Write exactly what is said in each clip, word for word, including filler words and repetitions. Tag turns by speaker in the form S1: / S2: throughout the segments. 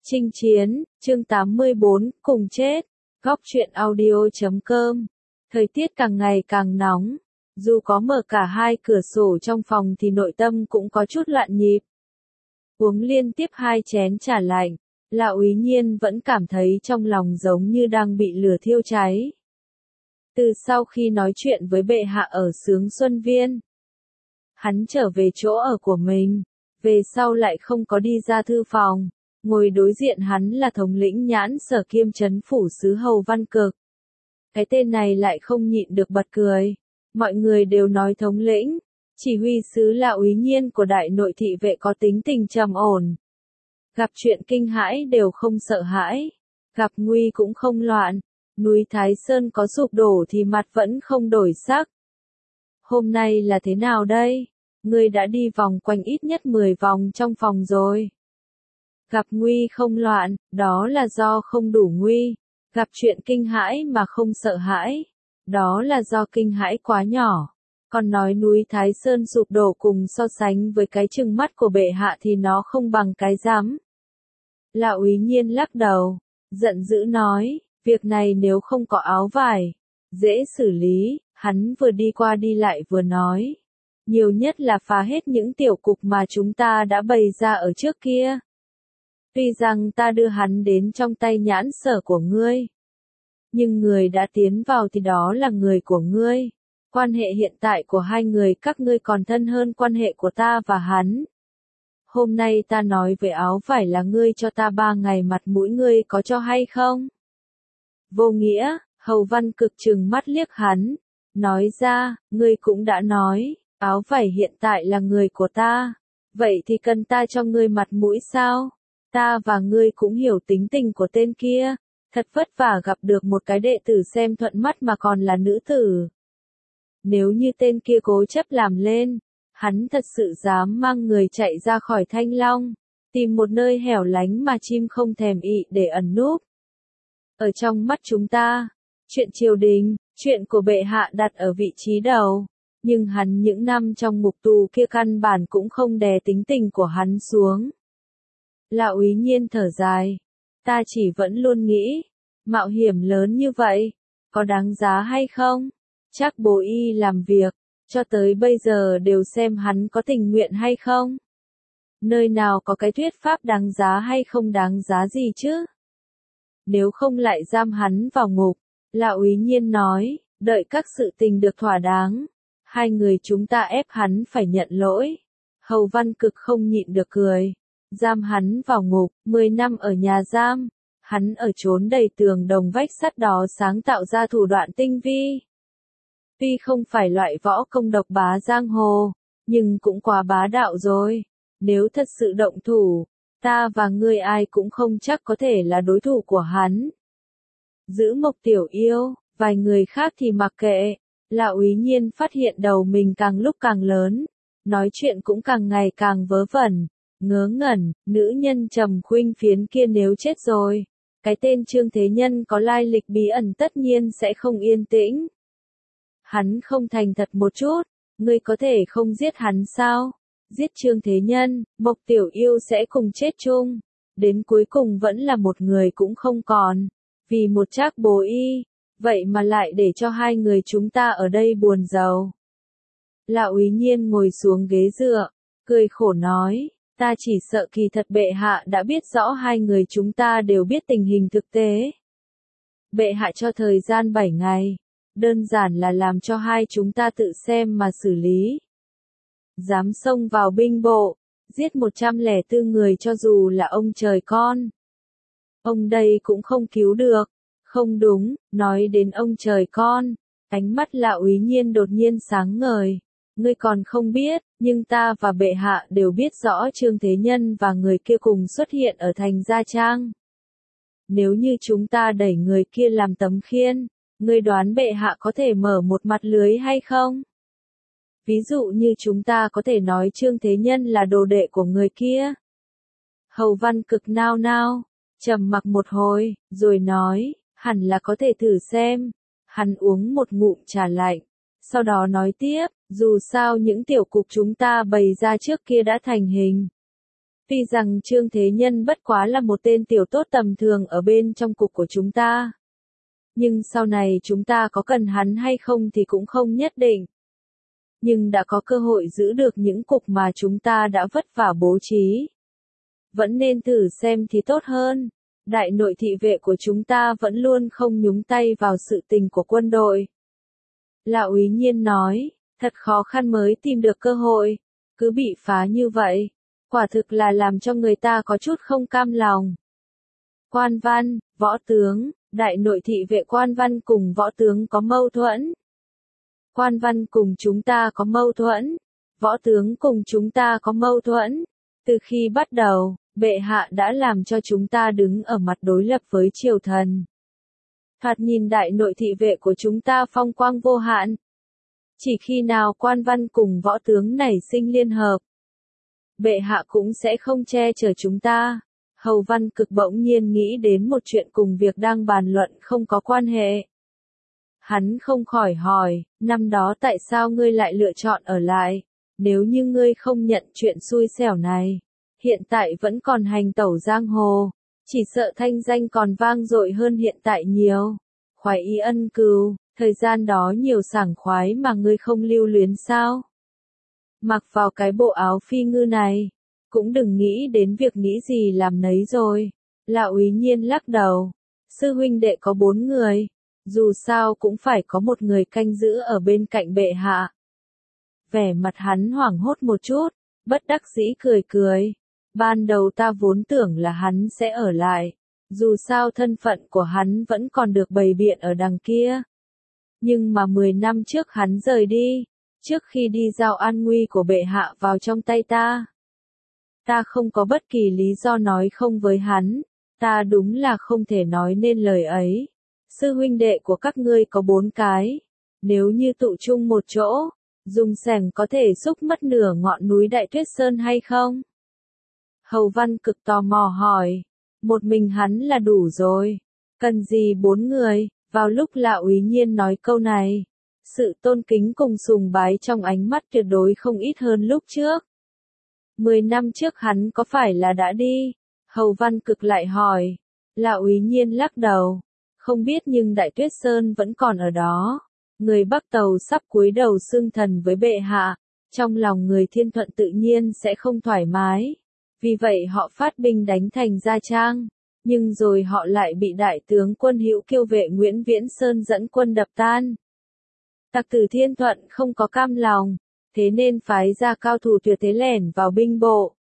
S1: Chinh chiến, chương tám mươi bốn, cùng chết. Góc truyện audio chấm com. Thời tiết càng ngày càng nóng. Dù có mở cả hai cửa sổ trong phòng thì nội tâm cũng có chút loạn nhịp. Uống liên tiếp hai chén trà lạnh, Lão Úy Nhiên vẫn cảm thấy trong lòng giống như đang bị lửa thiêu cháy. Từ sau khi nói chuyện với bệ hạ ở Sướng Xuân Viên, hắn trở về chỗ ở của mình, về sau lại không có đi ra thư phòng. Ngồi đối diện hắn là thống lĩnh Nhãn Sở kiêm trấn phủ sứ Hầu Văn Cực. Cái tên này lại không nhịn được bật cười. Mọi người đều nói thống lĩnh, chỉ huy sứ là úy nhiên của đại nội thị vệ có tính tình trầm ổn. Gặp chuyện kinh hãi đều không sợ hãi, gặp nguy cũng không loạn. Núi Thái Sơn có sụp đổ thì mặt vẫn không đổi sắc. Hôm nay là thế nào đây? Ngươi đã đi vòng quanh ít nhất mười vòng trong phòng rồi. Gặp nguy không loạn, đó là do không đủ nguy. Gặp chuyện kinh hãi mà không sợ hãi, đó là do kinh hãi quá nhỏ. Còn nói núi Thái Sơn sụp đổ cùng so sánh với cái trừng mắt của bệ hạ thì nó không bằng cái rắm. Lão Úy Nhiên lắc đầu, giận dữ nói, việc này nếu không có áo vải, dễ xử lý. Hắn vừa đi qua đi lại vừa nói, nhiều nhất là phá hết những tiểu cục mà chúng ta đã bày ra ở trước kia. Tuy rằng ta đưa hắn đến trong tay Nhãn Sở của ngươi, nhưng người đã tiến vào thì đó là người của ngươi. Quan hệ hiện tại của hai người các ngươi còn thân hơn quan hệ của ta và hắn. Hôm nay ta nói về áo vải là ngươi cho ta ba ngày mặt mũi, ngươi có cho hay không? Vô nghĩa, Hầu Văn Cực trừng mắt liếc hắn, nói ra, ngươi cũng đã nói, áo vải hiện tại là người của ta, vậy thì cần ta cho ngươi mặt mũi sao? Ta và ngươi cũng hiểu tính tình của tên kia, thật vất vả gặp được một cái đệ tử xem thuận mắt mà còn là nữ tử. Nếu như tên kia cố chấp làm lên, hắn thật sự dám mang người chạy ra khỏi Thanh Long, tìm một nơi hẻo lánh mà chim không thèm ị để ẩn núp. Ở trong mắt chúng ta, chuyện triều đình, chuyện của bệ hạ đặt ở vị trí đầu, nhưng hắn những năm trong ngục tù kia căn bản cũng không đè tính tình của hắn xuống. Lão Úy Nhiên thở dài, ta chỉ vẫn luôn nghĩ, mạo hiểm lớn như vậy, có đáng giá hay không? Chắc bố y làm việc, cho tới bây giờ đều xem hắn có tình nguyện hay không? Nơi nào có cái thuyết pháp đáng giá hay không đáng giá gì chứ? Nếu không lại giam hắn vào ngục, Lão Úy Nhiên nói, đợi các sự tình được thỏa đáng, hai người chúng ta ép hắn phải nhận lỗi. Hầu Văn Cực không nhịn được cười. Giam hắn vào ngục, mười năm ở nhà giam, hắn ở trốn đầy tường đồng vách sắt đó sáng tạo ra thủ đoạn tinh vi. Tuy không phải loại võ công độc bá giang hồ, nhưng cũng quá bá đạo rồi. Nếu thật sự động thủ, ta và ngươi ai cũng không chắc có thể là đối thủ của hắn. Giữ Mộc Tiểu Yêu, vài người khác thì mặc kệ. Lão Úy Nhiên phát hiện đầu mình càng lúc càng lớn, nói chuyện cũng càng ngày càng vớ vẩn. Ngớ ngẩn, nữ nhân Trầm Khuynh Phiến kia nếu chết rồi, cái tên Trương Thế Nhân có lai lịch bí ẩn tất nhiên sẽ không yên tĩnh. Hắn không thành thật một chút, ngươi có thể không giết hắn sao? Giết Trương Thế Nhân, Mộc Tiểu Yêu sẽ cùng chết chung, đến cuối cùng vẫn là một người cũng không còn, vì một trác bố y, vậy mà lại để cho hai người chúng ta ở đây buồn rầu. Lão Úy Nhiên ngồi xuống ghế dựa, cười khổ nói. Ta chỉ sợ kỳ thật bệ hạ đã biết rõ hai người chúng ta đều biết tình hình thực tế. Bệ hạ cho thời gian bảy ngày, đơn giản là làm cho hai chúng ta tự xem mà xử lý. Dám xông vào binh bộ, giết một trăm lẻ bốn người cho dù là ông trời con. Ông đây cũng không cứu được. Không đúng, nói đến ông trời con, ánh mắt Lão Úy Nhiên đột nhiên sáng ngời. Ngươi còn không biết, nhưng ta và bệ hạ đều biết rõ Trương Thế Nhân và người kia cùng xuất hiện ở thành Gia Trang. Nếu như chúng ta đẩy người kia làm tấm khiên, ngươi đoán bệ hạ có thể mở một mặt lưới hay không? Ví dụ như chúng ta có thể nói Trương Thế Nhân là đồ đệ của người kia. Hầu Văn Cực nao nao, trầm mặc một hồi, rồi nói, hẳn là có thể thử xem. Hắn uống một ngụm trà lạnh, sau đó nói tiếp, dù sao những tiểu cục chúng ta bày ra trước kia đã thành hình. Tuy rằng Trương Thế Nhân bất quá là một tên tiểu tốt tầm thường ở bên trong cục của chúng ta. Nhưng sau này chúng ta có cần hắn hay không thì cũng không nhất định. Nhưng đã có cơ hội giữ được những cục mà chúng ta đã vất vả bố trí. Vẫn nên thử xem thì tốt hơn. Đại nội thị vệ của chúng ta vẫn luôn không nhúng tay vào sự tình của quân đội. Lão úy Nhiên nói, thật khó khăn mới tìm được cơ hội, cứ bị phá như vậy, quả thực là làm cho người ta có chút không cam lòng. Quan văn, võ tướng, đại nội thị vệ quan văn cùng võ tướng có mâu thuẫn. Quan văn cùng chúng ta có mâu thuẫn, võ tướng cùng chúng ta có mâu thuẫn. Từ khi bắt đầu, bệ hạ đã làm cho chúng ta đứng ở mặt đối lập với triều thần. Thoạt nhìn đại nội thị vệ của chúng ta phong quang vô hạn. Chỉ khi nào quan văn cùng võ tướng nảy sinh liên hợp, bệ hạ cũng sẽ không che chở chúng ta. Hầu Văn Cực bỗng nhiên nghĩ đến một chuyện cùng việc đang bàn luận không có quan hệ. Hắn không khỏi hỏi, năm đó tại sao ngươi lại lựa chọn ở lại, nếu như ngươi không nhận chuyện xui xẻo này, hiện tại vẫn còn hành tẩu giang hồ, chỉ sợ thanh danh còn vang dội hơn hiện tại nhiều. Khoái ý ân cừu, thời gian đó nhiều sảng khoái mà ngươi không lưu luyến sao? Mặc vào cái bộ áo phi ngư này, cũng đừng nghĩ đến việc nghĩ gì làm nấy rồi. Lão úy Nhiên lắc đầu, sư huynh đệ có bốn người, dù sao cũng phải có một người canh giữ ở bên cạnh bệ hạ. Vẻ mặt hắn hoảng hốt một chút, bất đắc dĩ cười cười. Ban đầu ta vốn tưởng là hắn sẽ ở lại, dù sao thân phận của hắn vẫn còn được bày biện ở đằng kia. Nhưng mà mười năm trước hắn rời đi, trước khi đi giao an nguy của bệ hạ vào trong tay ta. Ta không có bất kỳ lý do nói không với hắn, ta đúng là không thể nói nên lời ấy. Sư huynh đệ của các ngươi có bốn cái, nếu như tụ chung một chỗ, dùng xẻng có thể xúc mất nửa ngọn núi Đại Tuyết Sơn hay không? Hầu Văn Cực tò mò hỏi, một mình hắn là đủ rồi, cần gì bốn người? Vào lúc Lão úy Nhiên nói câu này, sự tôn kính cùng sùng bái trong ánh mắt tuyệt đối không ít hơn lúc trước. Mười năm trước hắn có phải là đã đi? Hầu Văn Cực lại hỏi. Lão úy Nhiên lắc đầu, không biết nhưng Đại Tuyết Sơn vẫn còn ở đó. Người Bắc Tàu sắp cúi đầu xưng thần với bệ hạ, trong lòng người Thiên Thuận tự nhiên sẽ không thoải mái. Vì vậy họ phát binh đánh thành Gia Trang, nhưng rồi họ lại bị đại tướng quân Hữu Kiêu Vệ Nguyễn Viễn Sơn dẫn quân đập tan. Tặc tử Thiên Thuận không có cam lòng, thế nên phái ra cao thủ tuyệt thế lẻn vào binh bộ.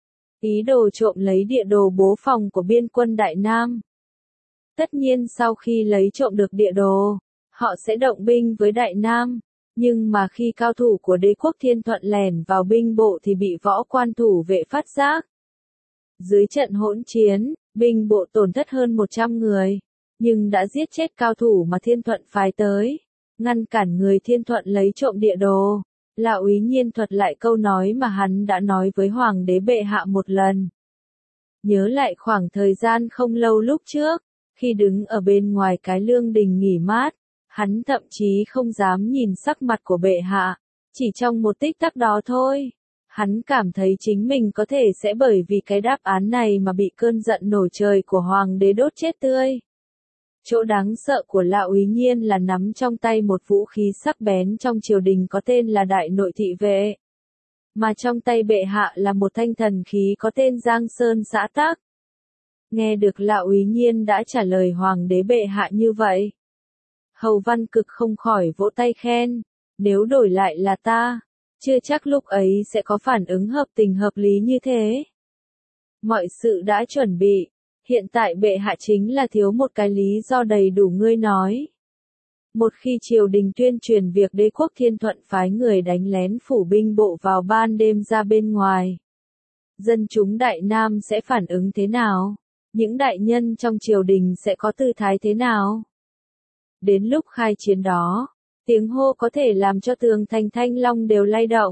S1: Ý đồ trộm lấy địa đồ bố phòng của biên quân Đại Nam. Tất nhiên sau khi lấy trộm được địa đồ, họ sẽ động binh với Đại Nam. Nhưng mà khi cao thủ của đế quốc Thiên Thuận lẻn vào binh bộ thì bị võ quan thủ vệ phát giác. Dưới trận hỗn chiến, binh bộ tổn thất hơn một trăm người, nhưng đã giết chết cao thủ mà Thiên Thuận phái tới, ngăn cản người Thiên Thuận lấy trộm địa đồ. Lão úy Nhiên thuật lại câu nói mà hắn đã nói với Hoàng đế bệ hạ một lần. Nhớ lại khoảng thời gian không lâu lúc trước, khi đứng ở bên ngoài cái lương đình nghỉ mát, hắn thậm chí không dám nhìn sắc mặt của bệ hạ, chỉ trong một tích tắc đó thôi. Hắn cảm thấy chính mình có thể sẽ bởi vì cái đáp án này mà bị cơn giận nổi trời của Hoàng đế đốt chết tươi. Chỗ đáng sợ của Lão úy Nhiên là nắm trong tay một vũ khí sắc bén trong triều đình có tên là Đại Nội Thị Vệ. Mà trong tay bệ hạ là một thanh thần khí có tên Giang Sơn Xã Tắc. Nghe được Lão úy Nhiên đã trả lời Hoàng đế bệ hạ như vậy, Hầu Văn Cực không khỏi vỗ tay khen, nếu đổi lại là ta, chưa chắc lúc ấy sẽ có phản ứng hợp tình hợp lý như thế. Mọi sự đã chuẩn bị. Hiện tại bệ hạ chính là thiếu một cái lý do đầy đủ ngươi nói. Một khi triều đình tuyên truyền việc đế quốc Thiên Thuận phái người đánh lén phủ binh bộ vào ban đêm ra bên ngoài, dân chúng Đại Nam sẽ phản ứng thế nào? Những đại nhân trong triều đình sẽ có tư thái thế nào? Đến lúc khai chiến đó, tiếng hô có thể làm cho tường thành Thanh Long đều lay động.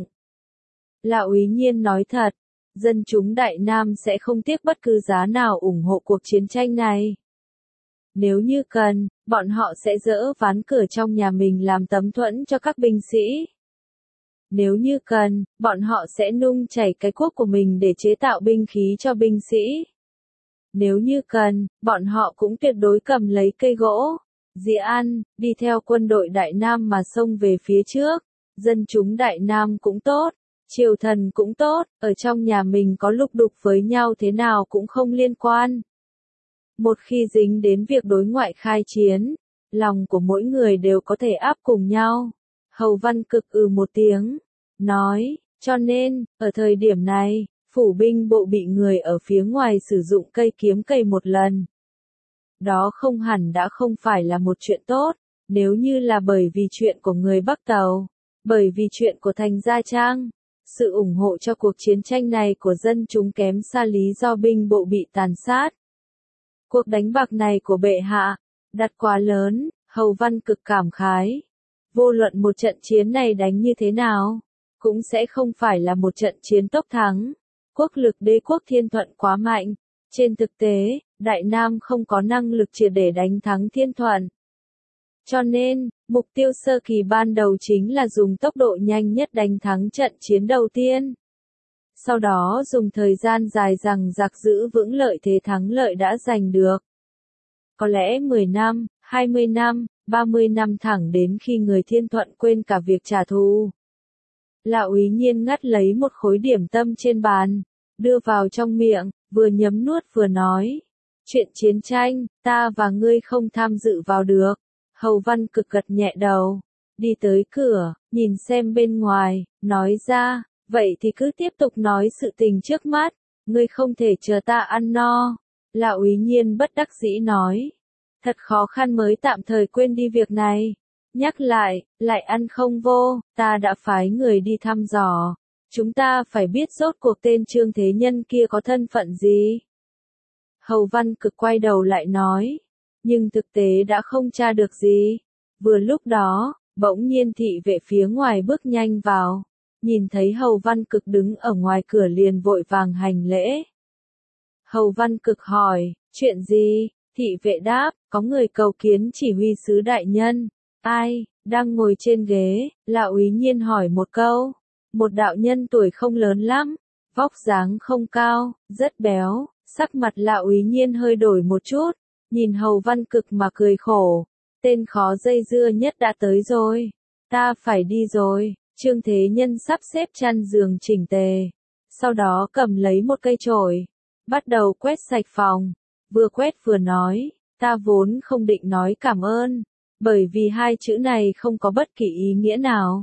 S1: Lão úy Nhiên nói thật. Dân chúng Đại Nam sẽ không tiếc bất cứ giá nào ủng hộ cuộc chiến tranh này. Nếu như cần, bọn họ sẽ dỡ ván cửa trong nhà mình làm tấm thuẫn cho các binh sĩ. Nếu như cần, bọn họ sẽ nung chảy cái cuốc của mình để chế tạo binh khí cho binh sĩ. Nếu như cần, bọn họ cũng tuyệt đối cầm lấy cây gỗ, dĩa ăn, đi theo quân đội Đại Nam mà xông về phía trước. Dân chúng Đại Nam cũng tốt, triều thần cũng tốt, ở trong nhà mình có lục đục với nhau thế nào cũng không liên quan. Một khi dính đến việc đối ngoại khai chiến, lòng của mỗi người đều có thể áp cùng nhau. Hầu Văn Cực ừ một tiếng, nói, cho nên, ở thời điểm này, phủ binh bộ bị người ở phía ngoài sử dụng cây kiếm cày một lần. Đó không hẳn đã không phải là một chuyện tốt, nếu như là bởi vì chuyện của người Bắc Tàu, bởi vì chuyện của thành Gia Trang. Sự ủng hộ cho cuộc chiến tranh này của dân chúng kém xa lý do binh bộ bị tàn sát. Cuộc đánh bạc này của bệ hạ, đặt quá lớn, Hầu Văn Cực cảm khái. Vô luận một trận chiến này đánh như thế nào, cũng sẽ không phải là một trận chiến tốc thắng. Quốc lực đế quốc Thiên Thuận quá mạnh. Trên thực tế, Đại Nam không có năng lực triệt để đánh thắng Thiên Thuận. Cho nên, mục tiêu sơ kỳ ban đầu chính là dùng tốc độ nhanh nhất đánh thắng trận chiến đầu tiên. Sau đó dùng thời gian dài dằng dặc giữ vững lợi thế thắng lợi đã giành được. Có lẽ mười năm, hai mươi năm, ba mươi năm thẳng đến khi người Thiên Thuận quên cả việc trả thù. Lão Úy Nhiên ngắt lấy một khối điểm tâm trên bàn, đưa vào trong miệng, vừa nhấm nuốt vừa nói. Chuyện chiến tranh, ta và ngươi không tham dự vào được. Hầu Văn Cực gật nhẹ đầu, đi tới cửa, nhìn xem bên ngoài, nói ra, vậy thì cứ tiếp tục nói sự tình trước mắt, ngươi không thể chờ ta ăn no. Lão Úy Nhiên bất đắc dĩ nói, thật khó khăn mới tạm thời quên đi việc này. Nhắc lại, lại ăn không vô, ta đã phái người đi thăm dò. Chúng ta phải biết rốt cuộc tên Trương Thế Nhân kia có thân phận gì. Hầu Văn Cực quay đầu lại nói, nhưng thực tế đã không tra được gì. Vừa lúc đó, bỗng nhiên thị vệ phía ngoài bước nhanh vào, nhìn thấy Hầu Văn Cực đứng ở ngoài cửa liền vội vàng hành lễ. Hầu Văn Cực hỏi, chuyện gì? Thị vệ đáp, có người cầu kiến chỉ huy sứ đại nhân. Ai? Đang ngồi trên ghế, Lão Úy Nhiên hỏi một câu. Một đạo nhân tuổi không lớn lắm, vóc dáng không cao, rất béo, sắc mặt Lão Úy Nhiên hơi đổi một chút, nhìn Hầu Văn Cực mà cười khổ. Tên khó dây dưa nhất đã tới rồi, ta phải đi rồi. Trương Thế Nhân sắp xếp chăn giường chỉnh tề, sau đó cầm lấy một cây chổi, bắt đầu quét sạch phòng, vừa quét vừa nói, ta vốn không định nói cảm ơn, bởi vì hai chữ này không có bất kỳ ý nghĩa nào.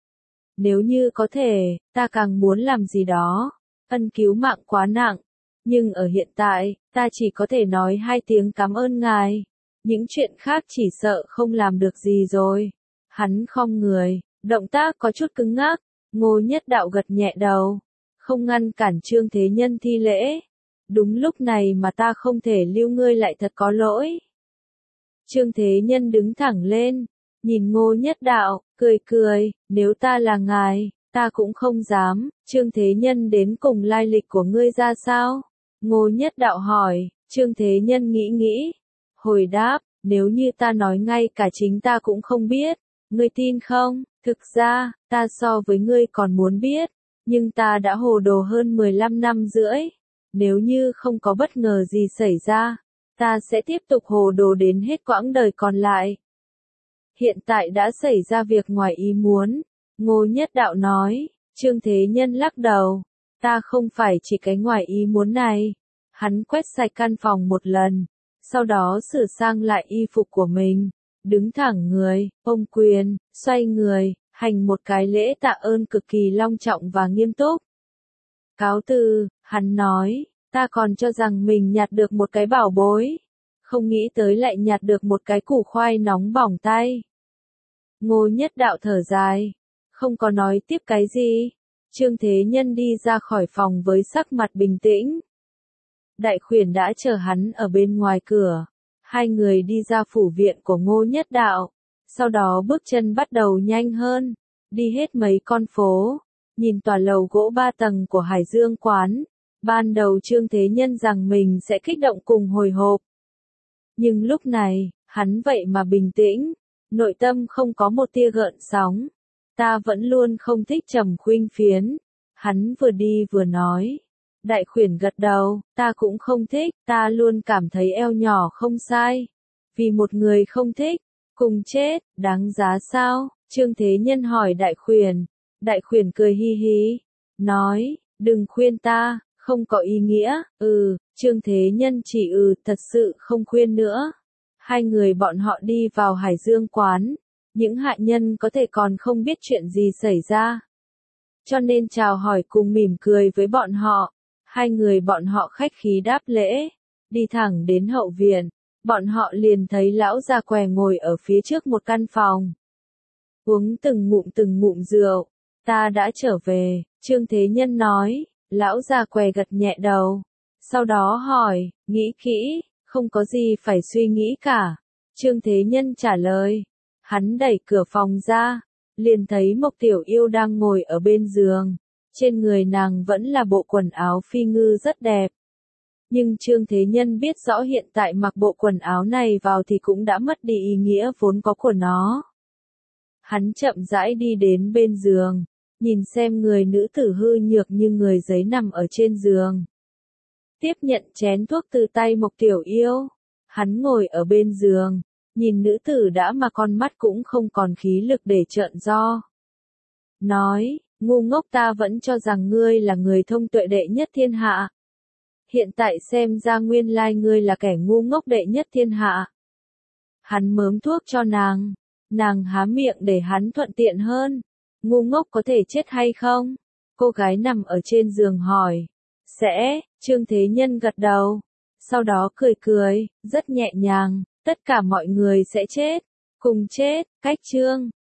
S1: Nếu như có thể, ta càng muốn làm gì đó, ân cứu mạng quá nặng, nhưng ở hiện tại, ta chỉ có thể nói hai tiếng cảm ơn ngài, những chuyện khác chỉ sợ không làm được gì rồi. Hắn khom người, động tác có chút cứng ngắc, Ngô Nhất Đạo gật nhẹ đầu, không ngăn cản Trương Thế Nhân thi lễ. Đúng lúc này mà ta không thể lưu ngươi lại thật có lỗi. Trương Thế Nhân đứng thẳng lên, nhìn Ngô Nhất Đạo, cười cười, nếu ta là ngài, ta cũng không dám. Trương Thế Nhân đến cùng lai lịch của ngươi ra sao? Ngô Nhất Đạo hỏi. Trương Thế Nhân nghĩ nghĩ, hồi đáp, nếu như ta nói ngay cả chính ta cũng không biết, ngươi tin không? Thực ra, ta so với ngươi còn muốn biết, nhưng ta đã hồ đồ hơn mười lăm năm rưỡi. Nếu như không có bất ngờ gì xảy ra, ta sẽ tiếp tục hồ đồ đến hết quãng đời còn lại. Hiện tại đã xảy ra việc ngoài ý muốn, Ngô Nhất Đạo nói. Trương Thế Nhân lắc đầu, ta không phải chỉ cái ngoài ý muốn này. Hắn quét sạch căn phòng một lần, sau đó sửa sang lại y phục của mình, đứng thẳng người, ôm quyền, xoay người, hành một cái lễ tạ ơn cực kỳ long trọng và nghiêm túc. Cáo từ, hắn nói, ta còn cho rằng mình nhặt được một cái bảo bối, không nghĩ tới lại nhặt được một cái củ khoai nóng bỏng tay. Ngô Nhất Đạo thở dài, không có nói tiếp cái gì. Trương Thế Nhân đi ra khỏi phòng với sắc mặt bình tĩnh. Đại khuyển đã chờ hắn ở bên ngoài cửa. Hai người đi ra phủ viện của Ngô Nhất Đạo, sau đó bước chân bắt đầu nhanh hơn, đi hết mấy con phố, nhìn tòa lầu gỗ ba tầng của Hải Dương quán. Ban đầu Trương Thế Nhân rằng mình sẽ kích động cùng hồi hộp. Nhưng lúc này, hắn vậy mà bình tĩnh, nội tâm không có một tia gợn sóng. Ta vẫn luôn không thích trầm khuynh phiến. Hắn vừa đi vừa nói. Đại khuyển gật đầu, ta cũng không thích, ta luôn cảm thấy eo nhỏ không sai. Vì một người không thích, cùng chết, đáng giá sao? Trương Thế Nhân hỏi đại khuyển. Đại khuyển cười hi hi, nói, đừng khuyên ta, không có ý nghĩa, ừ, Trương Thế Nhân chỉ ừ, thật sự không khuyên nữa. Hai người bọn họ đi vào Hải Dương quán, những hạ nhân có thể còn không biết chuyện gì xảy ra. Cho nên chào hỏi cùng mỉm cười với bọn họ, hai người bọn họ khách khí đáp lễ, đi thẳng đến hậu viện, bọn họ liền thấy lão già què ngồi ở phía trước một căn phòng. Uống từng ngụm từng ngụm rượu, ta đã trở về, Trương Thế Nhân nói, lão già què gật nhẹ đầu, sau đó hỏi, nghĩ kỹ, không có gì phải suy nghĩ cả. Trương Thế Nhân trả lời, hắn đẩy cửa phòng ra, liền thấy Mộc Tiểu Yêu đang ngồi ở bên giường, trên người nàng vẫn là bộ quần áo phi ngư rất đẹp. Nhưng Trương Thế Nhân biết rõ hiện tại mặc bộ quần áo này vào thì cũng đã mất đi ý nghĩa vốn có của nó. Hắn chậm rãi đi đến bên giường, nhìn xem người nữ tử hư nhược như người giấy nằm ở trên giường. Tiếp nhận chén thuốc từ tay Mộc Tiểu Yêu, hắn ngồi ở bên giường, nhìn nữ tử đã mà con mắt cũng không còn khí lực để trợn do. Nói, ngu ngốc, ta vẫn cho rằng ngươi là người thông tuệ đệ nhất thiên hạ. Hiện tại xem ra nguyên lai ngươi là kẻ ngu ngốc đệ nhất thiên hạ. Hắn mớm thuốc cho nàng, nàng há miệng để hắn thuận tiện hơn. Ngu ngốc có thể chết hay không? Cô gái nằm ở trên giường hỏi. Sẽ, Trương Thế Nhân gật đầu. Sau đó cười cười, rất nhẹ nhàng, tất cả mọi người sẽ chết. Cùng chết, cách Trương.